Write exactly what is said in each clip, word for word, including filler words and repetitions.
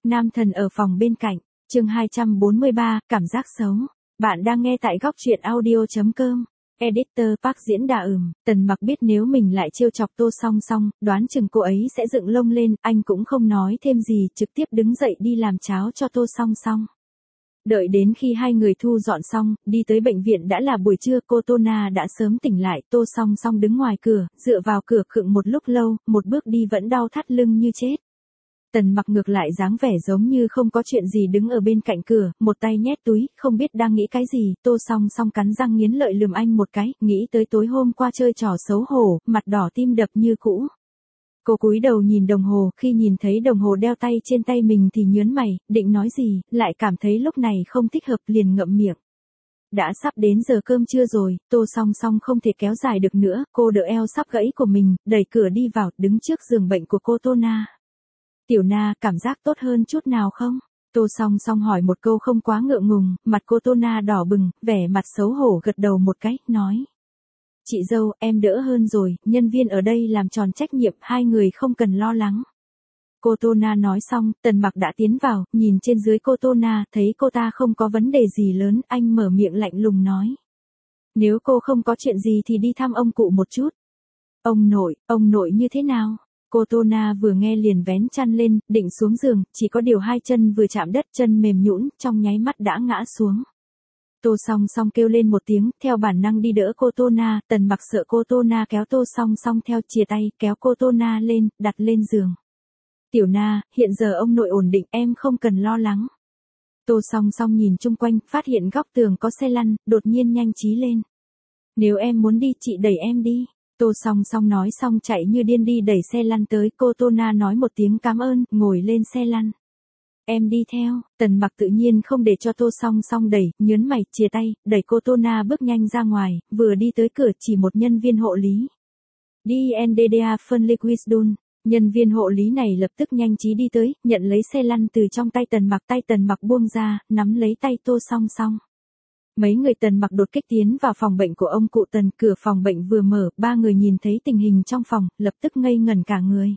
Nam thần ở phòng bên cạnh, chương hai trăm bốn mươi ba, cảm giác xấu. Bạn đang nghe tại góc truyện audio.com. Editor Park diễn đà ừm, Tần Mặc biết nếu mình lại trêu chọc Tô Song Song, đoán chừng cô ấy sẽ dựng lông lên, anh cũng không nói thêm gì, trực tiếp đứng dậy đi làm cháo cho Tô Song Song. Đợi đến khi hai người thu dọn xong, đi tới bệnh viện đã là buổi trưa, cô Tô Na đã sớm tỉnh lại, Tô Song Song đứng ngoài cửa, dựa vào cửa khựng một lúc lâu, một bước đi vẫn đau thắt lưng như chết. Tần Mặc ngược lại dáng vẻ giống như không có chuyện gì đứng ở bên cạnh cửa, một tay nhét túi, không biết đang nghĩ cái gì, Tô Song Song cắn răng nghiến lợi lườm anh một cái, nghĩ tới tối hôm qua chơi trò xấu hổ, mặt đỏ tim đập như cũ. Cô cúi đầu nhìn đồng hồ, khi nhìn thấy đồng hồ đeo tay trên tay mình thì nhớn mày, định nói gì, lại cảm thấy lúc này không thích hợp liền ngậm miệng. Đã sắp đến giờ cơm trưa rồi, Tô Song Song không thể kéo dài được nữa, cô đỡ eo sắp gãy của mình, đẩy cửa đi vào, đứng trước giường bệnh của cô Tô Na. Tiểu Na, cảm giác tốt hơn chút nào không? Tô Song Song hỏi một câu không quá ngượng ngùng, mặt cô Tô Na đỏ bừng, vẻ mặt xấu hổ gật đầu một cái, nói. Chị dâu, em đỡ hơn rồi, nhân viên ở đây làm tròn trách nhiệm, hai người không cần lo lắng. Cô Tô Na nói xong, Tần Mặc đã tiến vào, nhìn trên dưới cô Tô Na, thấy cô ta không có vấn đề gì lớn, anh mở miệng lạnh lùng nói. Nếu cô không có chuyện gì thì đi thăm ông cụ một chút. Ông nội, ông nội như thế nào? Cô Tô Na vừa nghe liền vén chăn lên, định xuống giường, chỉ có điều hai chân vừa chạm đất, chân mềm nhũn, trong nháy mắt đã ngã xuống. Tô Song Song kêu lên một tiếng, theo bản năng đi đỡ cô Tô Na, Tần Mặc sợ cô Tô Na kéo Tô Song Song theo, chìa tay, kéo cô Tô Na lên, đặt lên giường. Tiểu Na, hiện giờ ông nội ổn định, em không cần lo lắng. Tô Song Song nhìn chung quanh, phát hiện góc tường có xe lăn, đột nhiên nhanh trí lên. Nếu em muốn đi, chị đẩy em đi. Tô Song Song nói xong chạy như điên đi đẩy xe lăn tới, cô Tô Na nói một tiếng cảm ơn, ngồi lên xe lăn. Em đi theo, Tần Mặc tự nhiên không để cho Tô Song Song đẩy, nhớn mày, chia tay, đẩy cô Tô Na bước nhanh ra ngoài, vừa đi tới cửa chỉ một nhân viên hộ lý. đi en đê đê a phân liquidun, nhân viên hộ lý này lập tức nhanh trí đi tới, nhận lấy xe lăn từ trong tay Tần Mặc, tay Tần Mặc buông ra, nắm lấy tay Tô Song Song. Mấy người Tần Mặc đột kích tiến vào phòng bệnh của ông cụ Tần, cửa phòng bệnh vừa mở, ba người nhìn thấy tình hình trong phòng, lập tức ngây ngẩn cả người.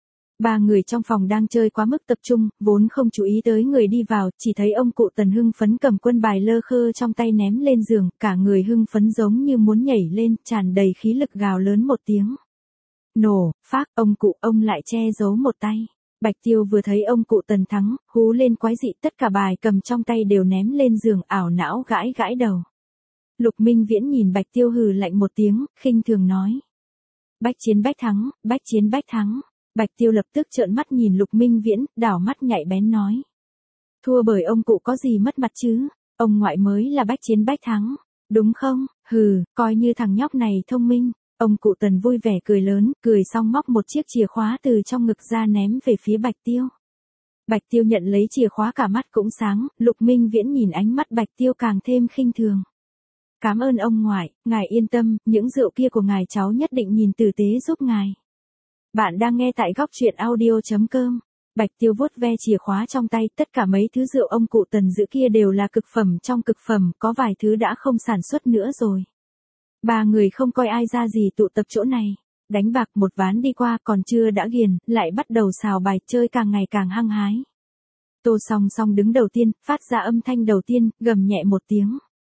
Ba người trong phòng đang chơi quá mức tập trung, vốn không chú ý tới người đi vào, chỉ thấy ông cụ Tần hưng phấn cầm quân bài lơ khơ trong tay ném lên giường, cả người hưng phấn giống như muốn nhảy lên, tràn đầy khí lực gào lớn một tiếng. Nổ, phác, ông cụ, ông lại che giấu một tay. Bạch Tiêu vừa thấy ông cụ Tần thắng, hú lên quái dị, tất cả bài cầm trong tay đều ném lên giường, ảo não gãi gãi đầu. Lục Minh Viễn nhìn Bạch Tiêu hừ lạnh một tiếng, khinh thường nói. Bách chiến bách thắng, bách chiến bách thắng. Bạch Tiêu lập tức trợn mắt nhìn Lục Minh Viễn, đảo mắt nhạy bén nói. Thua bởi ông cụ có gì mất mặt chứ, ông ngoại mới là bách chiến bách thắng, đúng không, hừ, coi như thằng nhóc này thông minh. Ông cụ Tần vui vẻ cười lớn, cười xong móc một chiếc chìa khóa từ trong ngực ra ném về phía Bạch Tiêu. Bạch Tiêu nhận lấy chìa khóa cả mắt cũng sáng, Lục Minh Viễn nhìn ánh mắt Bạch Tiêu càng thêm khinh thường. Cảm ơn ông ngoại, ngài yên tâm, những rượu kia của ngài cháu nhất định nhìn tử tế giúp ngài. Bạn đang nghe tại góc truyện audio.com. Bạch Tiêu vuốt ve chìa khóa trong tay, tất cả mấy thứ rượu ông cụ Tần giữ kia đều là cực phẩm trong cực phẩm, có vài thứ đã không sản xuất nữa rồi. Ba người không coi ai ra gì tụ tập chỗ này, đánh bạc một ván đi qua còn chưa đã ghiền, lại bắt đầu xào bài chơi càng ngày càng hăng hái. Tô Song Song đứng đầu tiên, phát ra âm thanh đầu tiên, gầm nhẹ một tiếng.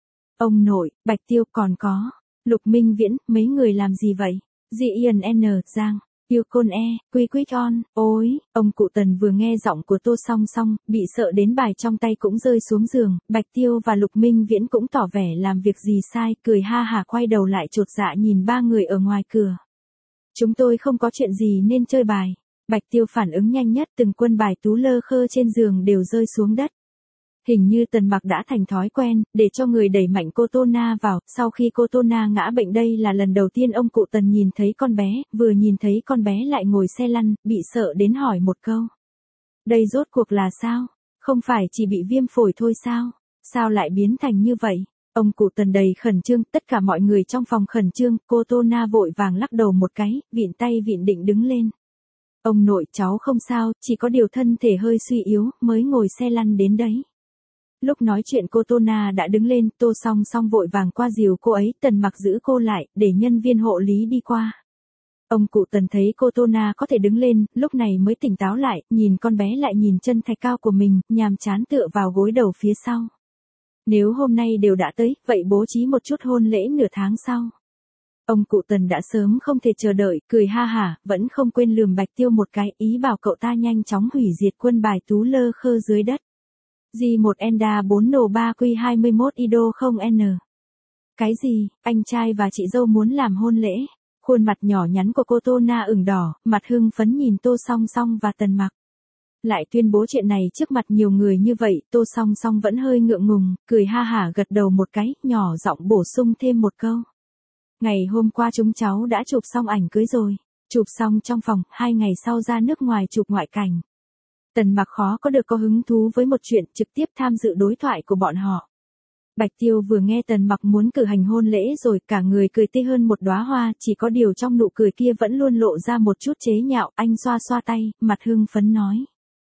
Ông nội, Bạch Tiêu còn có, Lục Minh Viễn, mấy người làm gì vậy? Dị Ian N, Giang, Yêu Côn E, Quy Quy On, ôi, ông cụ Tần vừa nghe giọng của Tô Song Song, bị sợ đến bài trong tay cũng rơi xuống giường, Bạch Tiêu và Lục Minh Viễn cũng tỏ vẻ làm việc gì sai, cười ha hả quay đầu lại chột dạ nhìn ba người ở ngoài cửa. Chúng tôi không có chuyện gì nên chơi bài. Bạch Tiêu phản ứng nhanh nhất, từng quân bài tú lơ khơ trên giường đều rơi xuống đất. Hình như Tần Mặc đã thành thói quen, để cho người đẩy mạnh cô Tô Na vào, sau khi cô Tô Na ngã bệnh đây là lần đầu tiên ông cụ Tần nhìn thấy con bé, vừa nhìn thấy con bé lại ngồi xe lăn, bị sợ đến hỏi một câu. Đây rốt cuộc là sao? Không phải chỉ bị viêm phổi thôi sao? Sao lại biến thành như vậy? Ông cụ Tần đầy khẩn trương, tất cả mọi người trong phòng khẩn trương, cô Tô Na vội vàng lắc đầu một cái, vịn tay vịn định đứng lên. Ông nội cháu không sao, chỉ có điều thân thể hơi suy yếu, mới ngồi xe lăn đến đấy. Lúc nói chuyện cô Tô Na đã đứng lên, Tô Song Song vội vàng qua dìu cô ấy, Tần Mặc giữ cô lại, để nhân viên hộ lý đi qua. Ông cụ Tần thấy cô Tô Na có thể đứng lên, lúc này mới tỉnh táo lại, nhìn con bé lại nhìn chân thạch cao của mình, nhàm chán tựa vào gối đầu phía sau. Nếu hôm nay đều đã tới, vậy bố trí một chút hôn lễ nửa tháng sau. Ông cụ Tần đã sớm không thể chờ đợi, cười ha hả, vẫn không quên lườm Bạch Tiêu một cái, ý bảo cậu ta nhanh chóng hủy diệt quân bài tú lơ khơ dưới đất. G một Enda bốn N ba Q hai mươi mốt Ido không N. Cái gì, anh trai và chị dâu muốn làm hôn lễ? Khuôn mặt nhỏ nhắn của cô Tô Na ửng đỏ, mặt hưng phấn nhìn Tô Song Song và Tần Mặc. Lại tuyên bố chuyện này trước mặt nhiều người như vậy, Tô Song Song vẫn hơi ngượng ngùng, cười ha hả gật đầu một cái, nhỏ giọng bổ sung thêm một câu. Ngày hôm qua chúng cháu đã chụp xong ảnh cưới rồi, chụp xong trong phòng, hai ngày sau ra nước ngoài chụp ngoại cảnh. Tần Mặc khó có được có hứng thú với một chuyện, trực tiếp tham dự đối thoại của bọn họ. Bạch Tiêu vừa nghe Tần Mặc muốn cử hành hôn lễ rồi, cả người cười tươi hơn một đóa hoa, chỉ có điều trong nụ cười kia vẫn luôn lộ ra một chút chế nhạo, anh xoa xoa tay, mặt hưng phấn nói.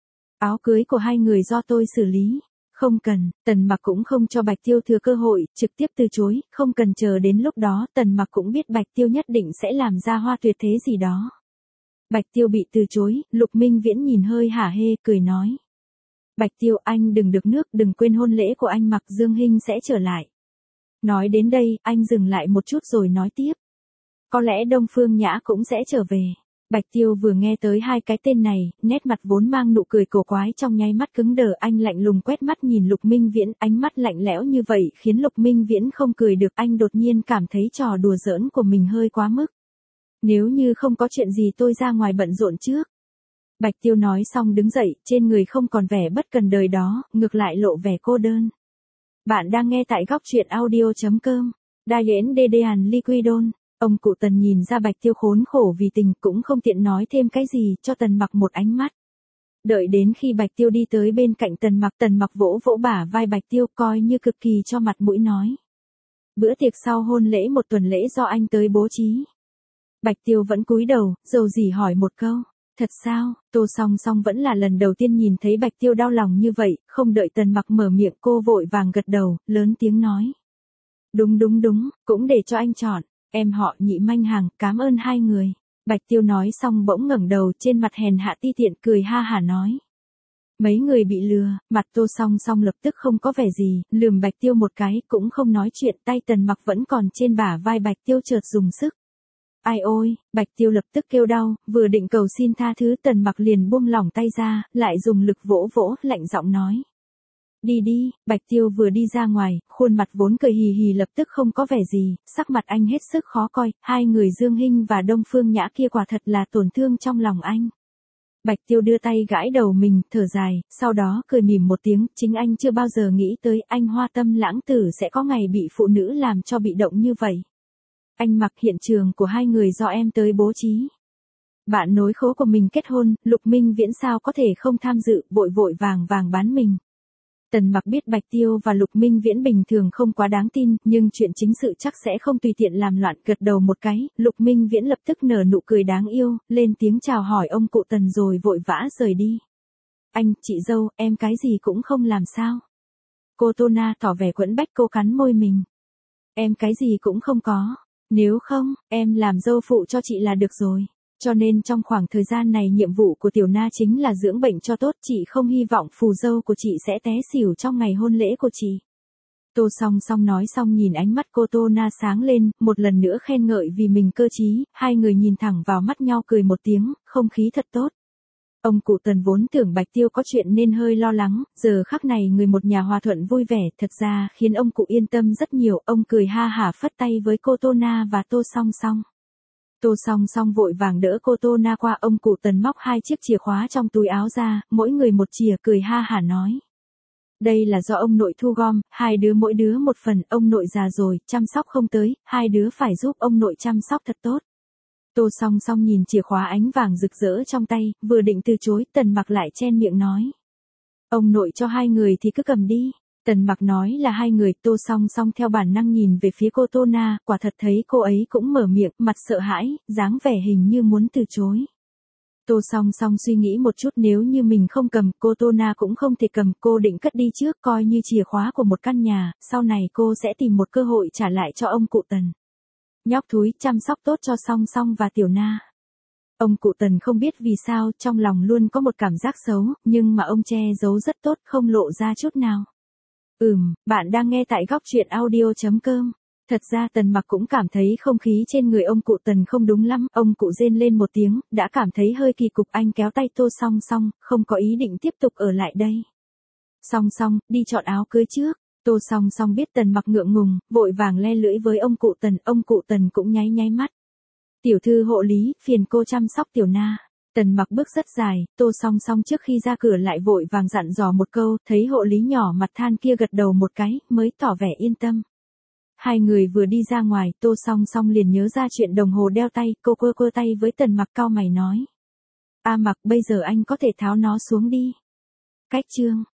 Áo cưới của hai người do tôi xử lý. Không cần, Tần Mặc cũng không cho Bạch Tiêu thừa cơ hội, trực tiếp từ chối, không cần chờ đến lúc đó, Tần Mặc cũng biết Bạch Tiêu nhất định sẽ làm ra hoa tuyệt thế gì đó. Bạch Tiêu bị từ chối, Lục Minh Viễn nhìn hơi hả hê, cười nói. Bạch Tiêu, anh đừng được nước, đừng quên hôn lễ của anh Mặc Dương Hinh sẽ trở lại. Nói đến đây, anh dừng lại một chút rồi nói tiếp. Có lẽ Đông Phương Nhã cũng sẽ trở về. Bạch Tiêu vừa nghe tới hai cái tên này, nét mặt vốn mang nụ cười cổ quái trong nháy mắt cứng đờ, anh lạnh lùng quét mắt nhìn Lục Minh Viễn, ánh mắt lạnh lẽo như vậy khiến Lục Minh Viễn không cười được, anh đột nhiên cảm thấy trò đùa giỡn của mình hơi quá mức. Nếu như không có chuyện gì tôi ra ngoài bận rộn trước. Bạch Tiêu nói xong đứng dậy, trên người không còn vẻ bất cần đời đó, ngược lại lộ vẻ cô đơn. Bạn đang nghe tại góc truyện audio.com. Đa yến đê đê hàn liquidon. Ông cụ Tần nhìn ra Bạch Tiêu khốn khổ vì tình cũng không tiện nói thêm cái gì, cho Tần Mặc một ánh mắt. Đợi đến khi Bạch Tiêu đi tới bên cạnh Tần Mặc, Tần Mặc vỗ vỗ bả vai Bạch Tiêu coi như cực kỳ cho mặt mũi nói. Bữa tiệc sau hôn lễ một tuần lễ do anh tới bố trí. Bạch Tiêu vẫn cúi đầu, dầu dỉ hỏi một câu. Thật sao, Tô Song Song vẫn là lần đầu tiên nhìn thấy Bạch Tiêu đau lòng như vậy, không đợi Tần Mặc mở miệng cô vội vàng gật đầu, lớn tiếng nói. Đúng đúng đúng, cũng để cho anh chọn. Em họ Nhị Manh Hàng, cảm ơn hai người. Bạch Tiêu nói xong bỗng ngẩng đầu trên mặt hèn hạ ti tiện cười ha hả nói. Mấy người bị lừa, mặt Tô Song Song lập tức không có vẻ gì, lườm Bạch Tiêu một cái cũng không nói chuyện, tay Tần Mặc vẫn còn trên bả vai Bạch Tiêu chợt dùng sức. Ai ôi, Bạch Tiêu lập tức kêu đau, vừa định cầu xin tha thứ Tần Mặc liền buông lỏng tay ra, lại dùng lực vỗ vỗ, lạnh giọng nói. Đi đi, Bạch Tiêu vừa đi ra ngoài, khuôn mặt vốn cười hì hì lập tức không có vẻ gì, sắc mặt anh hết sức khó coi, hai người Dương Hinh và Đông Phương Nhã kia quả thật là tổn thương trong lòng anh. Bạch Tiêu đưa tay gãi đầu mình, thở dài, sau đó cười mỉm một tiếng, chính anh chưa bao giờ nghĩ tới anh Hoa Tâm Lãng Tử sẽ có ngày bị phụ nữ làm cho bị động như vậy. Anh Mặc, hiện trường của hai người do em tới bố trí. Bạn nối khố của mình kết hôn, Lục Minh Viễn sao có thể không tham dự, vội vội vàng vàng bán mình. Tần Mặc biết Bạch Tiêu và Lục Minh Viễn bình thường không quá đáng tin, nhưng chuyện chính sự chắc sẽ không tùy tiện làm loạn, gật đầu một cái, Lục Minh Viễn lập tức nở nụ cười đáng yêu, lên tiếng chào hỏi ông cụ Tần rồi vội vã rời đi. Anh, chị dâu, em cái gì cũng không làm sao. Cô Tô Na tỏ vẻ quẫn bách, cô cắn môi mình. Em cái gì cũng không có, nếu không, em làm dâu phụ cho chị là được rồi. Cho nên trong khoảng thời gian này nhiệm vụ của Tiểu Na chính là dưỡng bệnh cho tốt, chị không hy vọng phù dâu của chị sẽ té xỉu trong ngày hôn lễ của chị. Tô Song Song nói xong nhìn ánh mắt cô Tô Na sáng lên, một lần nữa khen ngợi vì mình cơ trí, hai người nhìn thẳng vào mắt nhau cười một tiếng, không khí thật tốt. Ông cụ Tần vốn tưởng Bạch Tiêu có chuyện nên hơi lo lắng, giờ khắc này người một nhà hòa thuận vui vẻ, thật ra khiến ông cụ yên tâm rất nhiều, ông cười ha hả phất tay với cô Tô Na và Tô Song Song. Tô Song Song vội vàng đỡ cô Tô Na qua, ông cụ Tần móc hai chiếc chìa khóa trong túi áo ra, mỗi người một chìa, cười ha hả nói. Đây là do ông nội thu gom, hai đứa mỗi đứa một phần, ông nội già rồi, chăm sóc không tới, hai đứa phải giúp ông nội chăm sóc thật tốt. Tô Song Song nhìn chìa khóa ánh vàng rực rỡ trong tay, vừa định từ chối, Tần Mặc lại chen miệng nói. Ông nội cho hai người thì cứ cầm đi. Tần Mặc nói là hai người, Tô Song Song theo bản năng nhìn về phía cô Tô Na, quả thật thấy cô ấy cũng mở miệng, mặt sợ hãi, dáng vẻ hình như muốn từ chối. Tô Song Song suy nghĩ một chút, nếu như mình không cầm, cô Tô Na cũng không thể cầm, cô định cất đi trước coi như chìa khóa của một căn nhà, sau này cô sẽ tìm một cơ hội trả lại cho ông cụ Tần. Nhóc thúi, chăm sóc tốt cho Song Song và Tiểu Na. Ông cụ Tần không biết vì sao trong lòng luôn có một cảm giác xấu, nhưng mà ông che giấu rất tốt, không lộ ra chút nào. Ừm, bạn đang nghe tại góc truyện audio.com. Thật ra Tần Mặc cũng cảm thấy không khí trên người ông cụ Tần không đúng lắm, ông cụ rên lên một tiếng, đã cảm thấy hơi kỳ cục. Anh kéo tay Tô Song Song, không có ý định tiếp tục ở lại đây. Song Song, đi chọn áo cưới trước. Tô Song Song biết Tần Mặc ngượng ngùng, vội vàng le lưỡi với ông cụ Tần, ông cụ Tần cũng nháy nháy mắt. Tiểu thư hộ lý, phiền cô chăm sóc Tiểu Na. Tần Mặc bước rất dài, Tô Song Song trước khi ra cửa lại vội vàng dặn dò một câu, thấy hộ lý nhỏ mặt than kia gật đầu một cái, mới tỏ vẻ yên tâm. Hai người vừa đi ra ngoài, Tô Song Song liền nhớ ra chuyện đồng hồ đeo tay, cô quơ quơ tay với Tần Mặc cau mày nói. A Mặc, bây giờ anh có thể tháo nó xuống đi. Cách chương.